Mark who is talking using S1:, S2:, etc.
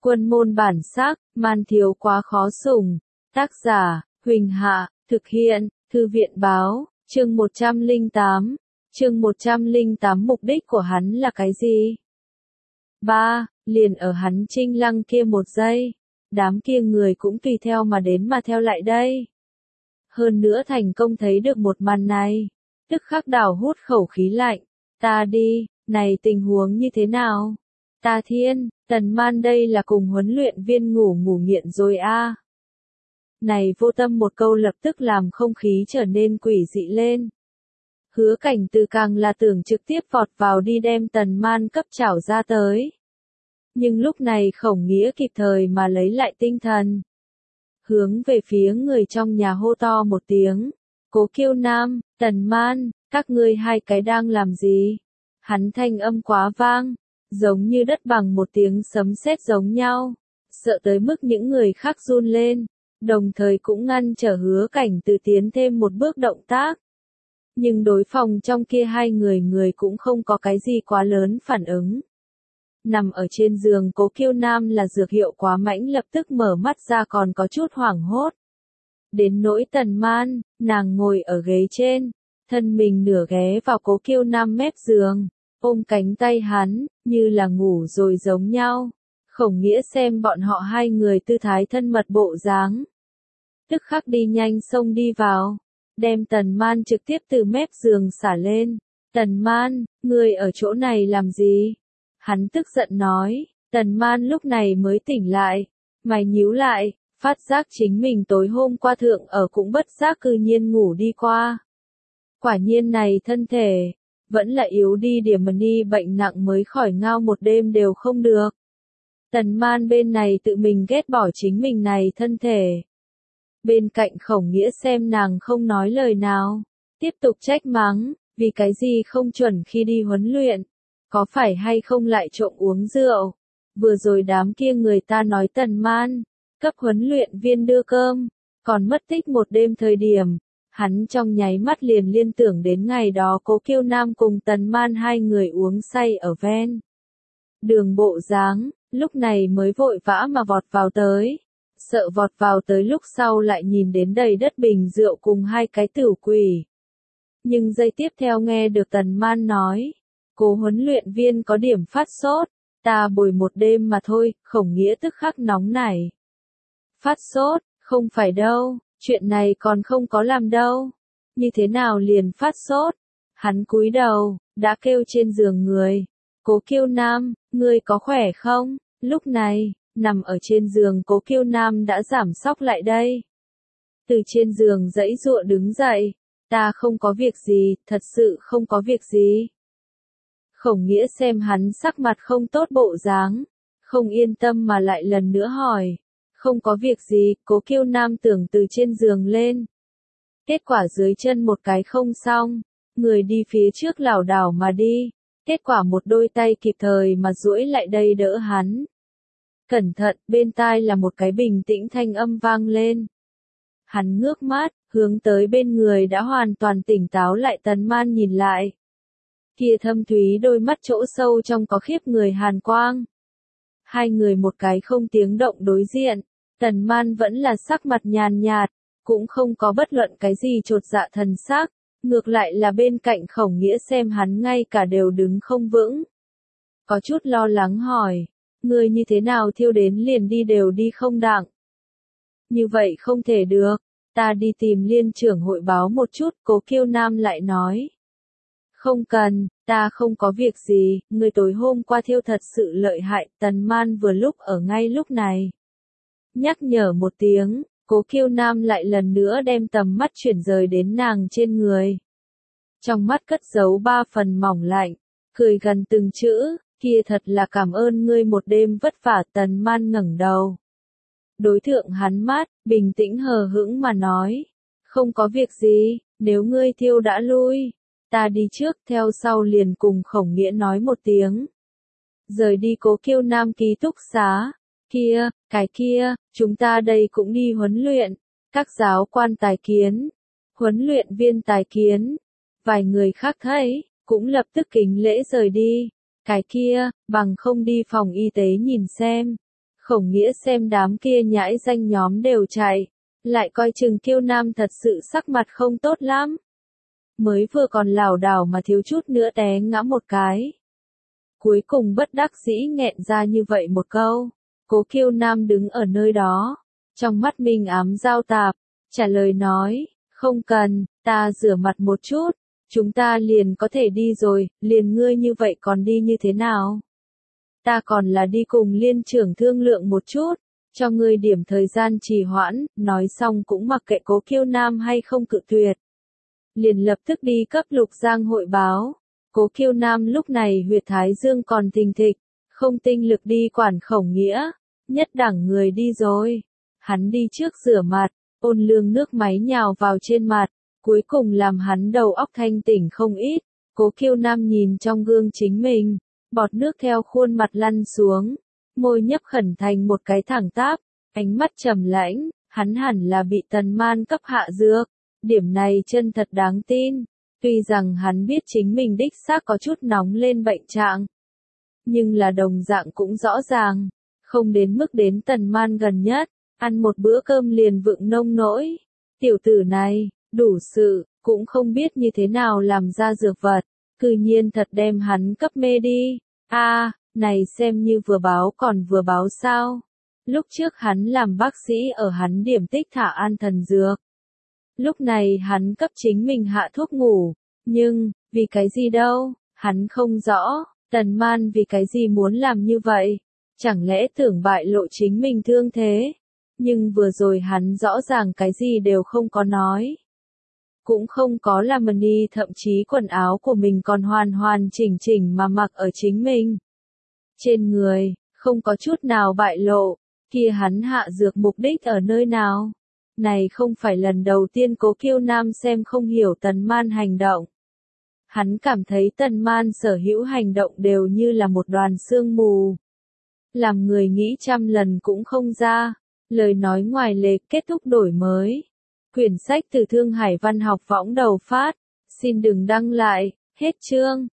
S1: Quân môn bản sắc, man thiếu quá khó sủng. Tác giả, Huỳnh Hạ, thực hiện, Thư viện báo, chương 108. Chương 108 mục đích của hắn là cái gì? 3. Liền ở hắn chinh lăng kia một giây, đám kia người cũng tùy theo mà đến mà theo lại đây. Hơn nữa thành công thấy được một màn này, tức khắc đảo hút khẩu khí lạnh, ta đi, này tình huống như thế nào? Ta thiên, Tần Man đây là cùng huấn luyện viên ngủ nghiện rồi a. Này vô tâm một câu lập tức làm không khí trở nên quỷ dị lên. Hứa Cảnh Từ càng là tưởng trực tiếp vọt vào đi đem Tần Man cấp chảo ra tới. Nhưng lúc này Khổng Nghĩa kịp thời mà lấy lại tinh thần. Hướng về phía người trong nhà hô to một tiếng. Cố Kiêu Nam, Tần Man, các ngươi hai cái đang làm gì? Hắn thanh âm quá vang, giống như đất bằng một tiếng sấm sét giống nhau. Sợ tới mức những người khác run lên, đồng thời cũng ngăn trở Hứa Cảnh Từ tiến thêm một bước động tác. Nhưng đối phòng trong kia hai người cũng không có cái gì quá lớn phản ứng. Nằm ở trên giường Cố Kiêu Nam là dược hiệu quá mãnh lập tức mở mắt ra còn có chút hoảng hốt. Đến nỗi Tần Man, nàng ngồi ở ghế trên, thân mình nửa ghé vào Cố Kiêu Nam mép giường, ôm cánh tay hắn, như là ngủ rồi giống nhau. Khổng Nghĩa xem bọn họ hai người tư thái thân mật bộ dáng, tức khắc đi nhanh xông đi vào, đem Tần Man trực tiếp từ mép giường xả lên. Tần Man, ngươi ở chỗ này làm gì? Hắn tức giận nói. Tần Man lúc này mới tỉnh lại, mày nhíu lại, phát giác chính mình tối hôm qua thượng ở cũng bất giác cư nhiên ngủ đi qua. Quả nhiên này thân thể, vẫn là yếu đi điểm mà ni bệnh nặng mới khỏi ngao một đêm đều không được. Tần Man bên này tự mình ghét bỏ chính mình này thân thể. Bên cạnh Khổng Nghĩa xem nàng không nói lời nào, tiếp tục trách mắng, vì cái gì không chuẩn khi đi huấn luyện, có phải hay không lại trộm uống rượu. Vừa rồi đám kia người ta nói Tần Man, cấp huấn luyện viên đưa cơm, còn mất tích một đêm thời điểm, hắn trong nháy mắt liền liên tưởng đến ngày đó Cố Kiêu Nam cùng Tần Man hai người uống say ở ven đường bộ dáng, lúc này mới vội vã mà vọt vào tới. Sợ vọt vào tới lúc sau lại nhìn đến đầy đất bình rượu cùng hai cái tửu quỷ. Nhưng giây tiếp theo nghe được Tần Man nói, Cố huấn luyện viên có điểm phát sốt, ta bồi một đêm mà thôi. Khổng Nghĩa tức khắc nóng nảy. Phát sốt, không phải đâu, chuyện này còn không có làm đâu. Như thế nào liền phát sốt? Hắn cúi đầu, đã kêu trên giường người. Cố Kiêu Nam, ngươi có khỏe không? Lúc này, nằm ở trên giường Cố Kiêu Nam đã giảm sóc lại đây. Từ trên giường giãy giụa đứng dậy. Ta không có việc gì, thật sự không có việc gì. Khổng Nghĩa xem hắn sắc mặt không tốt bộ dáng, không yên tâm mà lại lần nữa hỏi. Không có việc gì, Cố Kiêu Nam tưởng từ trên giường lên. Kết quả dưới chân một cái không xong, người đi phía trước lảo đảo mà đi. Kết quả một đôi tay kịp thời mà duỗi lại đây đỡ hắn. Cẩn thận, bên tai là một cái bình tĩnh thanh âm vang lên. Hắn ngước mắt, hướng tới bên người đã hoàn toàn tỉnh táo lại Tần Man nhìn lại. Kia thâm thúy đôi mắt chỗ sâu trong có khiếp người hàn quang. Hai người một cái không tiếng động đối diện, Tần Man vẫn là sắc mặt nhàn nhạt, cũng không có bất luận cái gì chột dạ thần sắc, ngược lại là bên cạnh Khổng Nghĩa xem hắn ngay cả đều đứng không vững. Có chút lo lắng hỏi, ngươi như thế nào thiêu đến liền đi đều đi không đặng? Như vậy không thể được, ta đi tìm liên trưởng hội báo một chút. Cố Kiêu Nam lại nói. Không cần, ta không có việc gì, người tối hôm qua thiêu thật sự lợi hại. Tần Man vừa lúc ở ngay lúc này nhắc nhở một tiếng, Cố Kiêu Nam lại lần nữa đem tầm mắt chuyển rời đến nàng trên người. Trong mắt cất giấu 3 phần mỏng lạnh, cười gần từng chữ, kia thật là cảm ơn ngươi một đêm vất vả. Tần Man ngẩng đầu, đối thượng hắn mắt, bình tĩnh hờ hững mà nói, không có việc gì, nếu ngươi thiêu đã lui, ta đi trước. Theo sau liền cùng Khổng Nghĩa nói một tiếng, rời đi Cố Kiêu Nam ký túc xá. Kia, cái kia, chúng ta đây cũng đi huấn luyện, các giáo quan tài kiến, huấn luyện viên tài kiến, vài người khác thấy, cũng lập tức kính lễ rời đi. Cái kia, bằng không đi phòng y tế nhìn xem. Khổng Nghĩa xem đám kia nhãi danh nhóm đều chạy, lại coi chừng Kiêu Nam thật sự sắc mặt không tốt lắm. Mới vừa còn lảo đảo mà thiếu chút nữa té ngã một cái. Cuối cùng bất đắc dĩ nghẹn ra như vậy một câu. Cố Kiêu Nam đứng ở nơi đó, trong mắt minh ám giao tạp, trả lời nói, không cần, ta rửa mặt một chút, chúng ta liền có thể đi rồi, liền ngươi như vậy còn đi như thế nào? Ta còn là đi cùng liên trưởng thương lượng một chút, cho ngươi điểm thời gian trì hoãn, nói xong cũng mặc kệ Cố Kiêu Nam hay không cự tuyệt. Liền lập tức đi cấp Lục Giang hội báo. Cố Kiêu Nam lúc này huyệt thái dương còn thình thịch, không tinh lực đi quản Khổng Nghĩa, nhất đẳng người đi rồi. Hắn đi trước rửa mặt, ôn lương nước máy nhào vào trên mặt, cuối cùng làm hắn đầu óc thanh tỉnh không ít. Cố Kiêu Nam nhìn trong gương chính mình, bọt nước theo khuôn mặt lăn xuống, môi nhấp khẩn thành một cái thẳng tắp, ánh mắt trầm lãnh, hắn hẳn là bị Tần Man cấp hạ dược, điểm này chân thật đáng tin. Tuy rằng hắn biết chính mình đích xác có chút nóng lên bệnh trạng, nhưng là đồng dạng cũng rõ ràng, không đến mức đến Tần Man gần nhất, ăn một bữa cơm liền vựng nông nỗi. Tiểu tử này, đủ sự, cũng không biết như thế nào làm ra dược vật, cư nhiên thật đem hắn cấp mê đi. Này xem như vừa báo còn vừa báo sao. Lúc trước hắn làm bác sĩ ở hắn điểm tích thả an thần dược. Lúc này hắn cấp chính mình hạ thuốc ngủ, nhưng, vì cái gì đâu, hắn không rõ, Tần Man vì cái gì muốn làm như vậy, chẳng lẽ tưởng bại lộ chính mình thương thế, nhưng vừa rồi hắn rõ ràng cái gì đều không có nói. Cũng không có làm đi, thậm chí quần áo của mình còn hoàn hoàn chỉnh chỉnh mà mặc ở chính mình. Trên người, không có chút nào bại lộ, kia hắn hạ dược mục đích ở nơi nào? Này không phải lần đầu tiên Cố Kiêu Nam xem không hiểu Tần Man hành động. Hắn cảm thấy Tần Man sở hữu hành động đều như là một đoàn sương mù. Làm người nghĩ trăm lần cũng không ra. Lời nói ngoài lề kết thúc đổi mới. Quyển sách từ Thương Hải Văn học võng đầu phát. Xin đừng đăng lại, hết chương.